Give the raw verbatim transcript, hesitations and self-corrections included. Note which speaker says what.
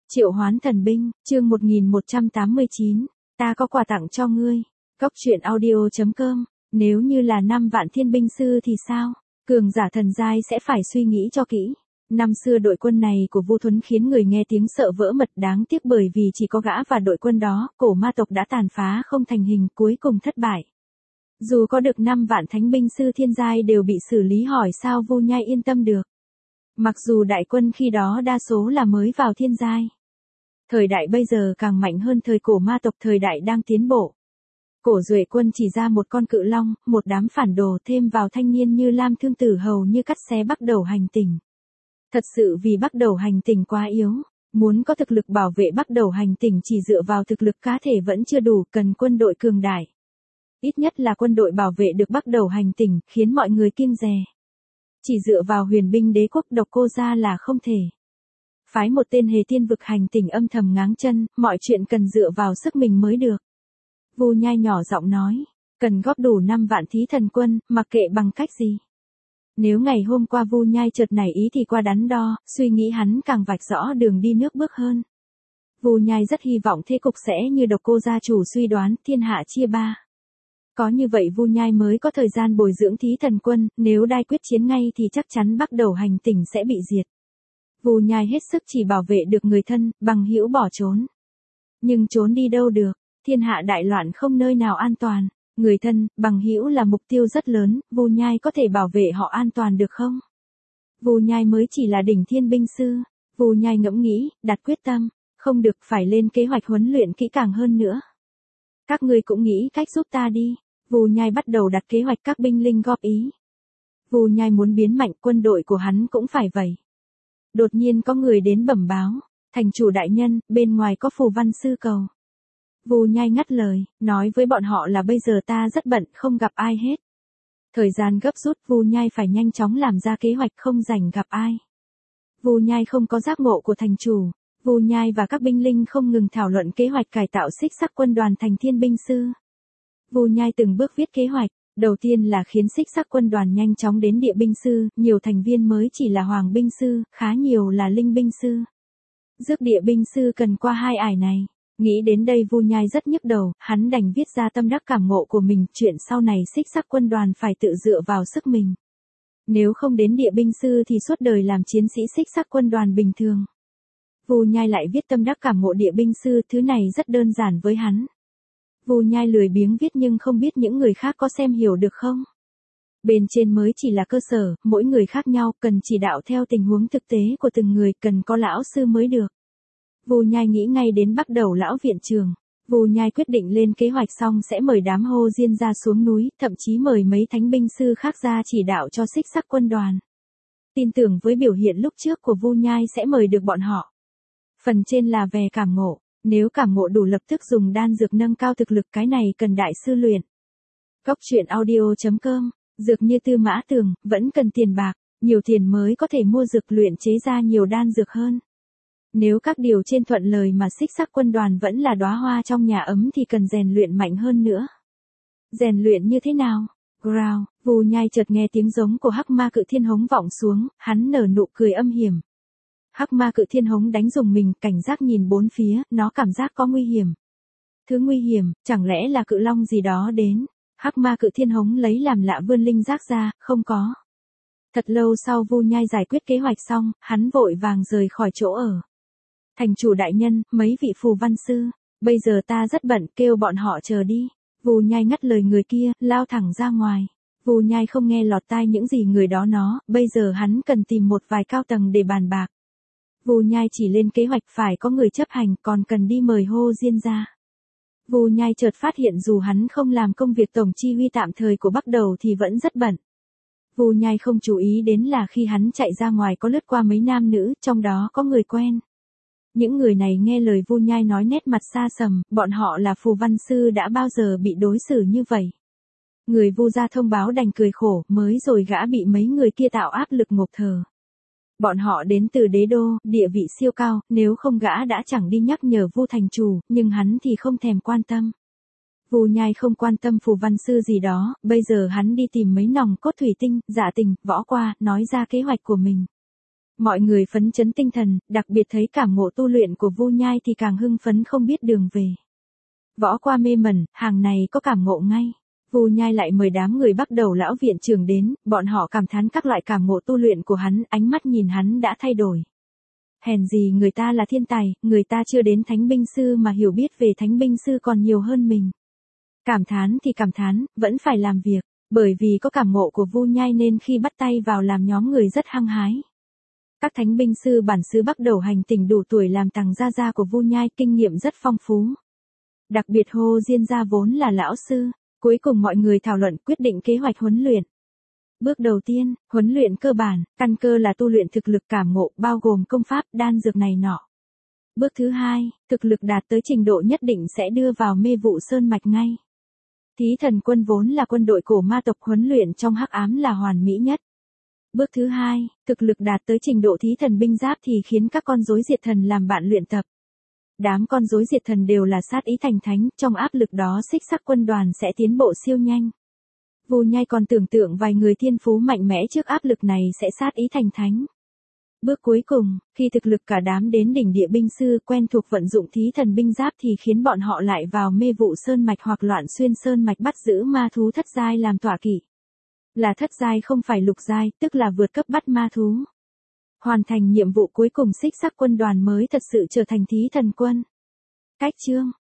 Speaker 1: Triệu hoán thần binh, chương một nghìn một trăm tám mươi chín, ta có quà tặng cho ngươi. Góc truyện audio chấm com, nếu như là năm vạn thiên binh sư thì sao? Cường giả thần giai sẽ phải suy nghĩ cho kỹ. Năm xưa đội quân này của Vu Thuấn khiến người nghe tiếng sợ vỡ mật, đáng tiếc bởi vì chỉ có gã và đội quân đó, cổ ma tộc đã tàn phá không thành hình, cuối cùng thất bại. Dù có được năm vạn thánh binh sư thiên giai đều bị xử lý, hỏi sao Vu Nhai yên tâm được. Mặc dù đại quân khi đó đa số là mới vào thiên giai. Thời đại bây giờ càng mạnh hơn thời cổ ma tộc, thời đại đang tiến bộ. Cổ Duệ quân chỉ ra một con cự long, một đám phản đồ, thêm vào thanh niên như Lam Thương Tử hầu như cắt xé Bắc Đầu hành tinh. Thật sự vì Bắc Đầu hành tinh quá yếu, muốn có thực lực bảo vệ Bắc Đầu hành tinh chỉ dựa vào thực lực cá thể vẫn chưa đủ, cần quân đội cường đại. Ít nhất là quân đội bảo vệ được Bắc Đầu hành tinh, khiến mọi người kiêng dè. Chỉ dựa vào huyền binh đế quốc Độc Cô gia là không thể. Phái một tên hề tiên vực hành tinh âm thầm ngáng chân, mọi chuyện cần dựa vào sức mình mới được. Vu Nhai nhỏ giọng nói, cần góp đủ năm vạn thí thần quân, mặc kệ bằng cách gì. Nếu ngày hôm qua Vu Nhai chợt nảy ý thì qua đắn đo, suy nghĩ hắn càng vạch rõ đường đi nước bước hơn. Vu Nhai rất hy vọng thế cục sẽ như Độc Cô gia chủ suy đoán, thiên hạ chia ba. Có như vậy Vu Nhai mới có thời gian bồi dưỡng thí thần quân, nếu đai quyết chiến ngay thì chắc chắn Bắc Đầu hành tinh sẽ bị diệt. Vu Nhai hết sức chỉ bảo vệ được người thân, bằng hữu bỏ trốn. Nhưng trốn đi đâu được, thiên hạ đại loạn không nơi nào an toàn, người thân, bằng hữu là mục tiêu rất lớn, Vu Nhai có thể bảo vệ họ an toàn được không? Vu Nhai mới chỉ là đỉnh thiên binh sư, Vu Nhai ngẫm nghĩ, đặt quyết tâm, không được, phải lên kế hoạch huấn luyện kỹ càng hơn nữa. Các ngươi cũng nghĩ cách giúp ta đi, Vu Nhai bắt đầu đặt kế hoạch, các binh linh góp ý. Vu Nhai muốn biến mạnh, quân đội của hắn cũng phải vậy. Đột nhiên có người đến bẩm báo, thành chủ đại nhân, bên ngoài có phù văn sư cầu. Vu Nhai ngắt lời, nói với bọn họ là bây giờ ta rất bận, không gặp ai hết. Thời gian gấp rút, Vu Nhai phải nhanh chóng làm ra kế hoạch, không rảnh gặp ai. Vu Nhai không có giác ngộ của thành chủ, Vu Nhai và các binh linh không ngừng thảo luận kế hoạch cải tạo xích sắc quân đoàn thành thiên binh sư. Vu Nhai từng bước viết kế hoạch. Đầu tiên là khiến xích sắc quân đoàn nhanh chóng đến địa binh sư, nhiều thành viên mới chỉ là hoàng binh sư, khá nhiều là linh binh sư. Rước địa binh sư cần qua hai ải này. Nghĩ đến đây Vu Nhai rất nhức đầu, hắn đành viết ra tâm đắc cảm ngộ của mình, chuyện sau này xích sắc quân đoàn phải tự dựa vào sức mình. Nếu không đến địa binh sư thì suốt đời làm chiến sĩ xích sắc quân đoàn bình thường. Vu Nhai lại viết tâm đắc cảm ngộ địa binh sư, thứ này rất đơn giản với hắn. Vu Nhai lười biếng viết nhưng không biết những người khác có xem hiểu được không. Bên trên mới chỉ là cơ sở, mỗi người khác nhau, cần chỉ đạo theo tình huống thực tế của từng người, cần có lão sư mới được. Vu Nhai nghĩ ngay đến Bắc Đầu lão viện trường. Vu Nhai quyết định lên kế hoạch xong sẽ mời đám Hô Diên ra xuống núi, thậm chí mời mấy thánh binh sư khác ra chỉ đạo cho xích sắc quân đoàn. Tin tưởng với biểu hiện lúc trước của Vu Nhai sẽ mời được bọn họ. Phần trên là về cảm ngộ. Nếu cảm ngộ đủ lập tức dùng đan dược nâng cao thực lực, cái này cần đại sư luyện. Góc truyện audio chấm com, dược như Tư Mã Tường, vẫn cần tiền bạc, nhiều tiền mới có thể mua dược luyện chế ra nhiều đan dược hơn. Nếu các điều trên thuận lời mà xích sắc quân đoàn vẫn là đóa hoa trong nhà ấm thì cần rèn luyện mạnh hơn nữa. Rèn luyện như thế nào? Growl, Vu Nhai chợt nghe tiếng giống của Hắc Ma Cự Thiên Hống vọng xuống, hắn nở nụ cười âm hiểm. Hắc Ma Cự Thiên Hống đánh rùng mình, cảnh giác nhìn bốn phía, nó cảm giác có nguy hiểm. Thứ nguy hiểm, chẳng lẽ là cự long gì đó đến? Hắc Ma Cự Thiên Hống lấy làm lạ vươn linh giác ra, không có. Thật lâu sau Vu Nhai giải quyết kế hoạch xong, hắn vội vàng rời khỏi chỗ ở. Thành chủ đại nhân, mấy vị phù văn sư, bây giờ ta rất bận, kêu bọn họ chờ đi. Vu Nhai ngắt lời người kia, lao thẳng ra ngoài. Vu Nhai không nghe lọt tai những gì người đó nói, bây giờ hắn cần tìm một vài cao tầng để bàn bạc. Vu Nhai chỉ lên kế hoạch phải có người chấp hành, còn cần đi mời Hô Diên ra. Vu Nhai chợt phát hiện dù hắn không làm công việc tổng chi huy tạm thời của Bắc Đầu thì vẫn rất bận. Vu Nhai không chú ý đến là khi hắn chạy ra ngoài có lướt qua mấy nam nữ, trong đó có người quen. Những người này nghe lời Vu Nhai nói nét mặt xa sầm, bọn họ là phù văn sư, đã bao giờ bị đối xử như vậy. Người Vu gia thông báo đành cười khổ, mới rồi gã bị mấy người kia tạo áp lực ngộp thở. Bọn họ đến từ đế đô, địa vị siêu cao, nếu không gã đã chẳng đi nhắc nhở Vu thành chủ, nhưng hắn thì không thèm quan tâm. Vu Nhai không quan tâm phù văn sư gì đó, bây giờ hắn đi tìm mấy nòng cốt thủy tinh, dạ tình, võ qua, nói ra kế hoạch của mình. Mọi người phấn chấn tinh thần, đặc biệt thấy cảm ngộ tu luyện của Vu Nhai thì càng hưng phấn không biết đường về. Võ qua mê mẩn, hàng này có cảm ngộ ngay. Vu Nhai lại mời đám người bắt đầu lão viện trưởng đến, bọn họ cảm thán các loại cảm ngộ tu luyện của hắn, ánh mắt nhìn hắn đã thay đổi. Hèn gì người ta là thiên tài, người ta chưa đến thánh binh sư mà hiểu biết về thánh binh sư còn nhiều hơn mình. Cảm thán thì cảm thán, vẫn phải làm việc, bởi vì có cảm ngộ của Vu Nhai nên khi bắt tay vào làm nhóm người rất hăng hái. Các thánh binh sư bản xứ bắt đầu hành trình đủ tuổi làm tàng gia gia của Vu Nhai, kinh nghiệm rất phong phú. Đặc biệt Hồ Diên gia vốn là lão sư, cuối cùng mọi người thảo luận quyết định kế hoạch huấn luyện. Bước đầu tiên, huấn luyện cơ bản, căn cơ là tu luyện thực lực cảm ngộ, bao gồm công pháp, đan dược này nọ. Bước thứ hai, thực lực đạt tới trình độ nhất định sẽ đưa vào mê vụ sơn mạch ngay. Thí thần quân vốn là quân đội cổ ma tộc, huấn luyện trong hắc ám là hoàn mỹ nhất. Bước thứ hai, thực lực đạt tới trình độ thí thần binh giáp thì khiến các con rối diệt thần làm bạn luyện tập. Đám con rối diệt thần đều là sát ý thành thánh, trong áp lực đó xích sắc quân đoàn sẽ tiến bộ siêu nhanh. Vu Nhai còn tưởng tượng vài người thiên phú mạnh mẽ trước áp lực này sẽ sát ý thành thánh. Bước cuối cùng, khi thực lực cả đám đến đỉnh địa binh sư quen thuộc vận dụng thí thần binh giáp thì khiến bọn họ lại vào mê vụ sơn mạch hoặc loạn xuyên sơn mạch bắt giữ ma thú thất giai làm tọa kỵ. Là thất giai không phải lục giai, tức là vượt cấp bắt ma thú. Hoàn thành nhiệm vụ cuối cùng xích sắc quân đoàn mới thật sự trở thành thí thần quân. Cách chương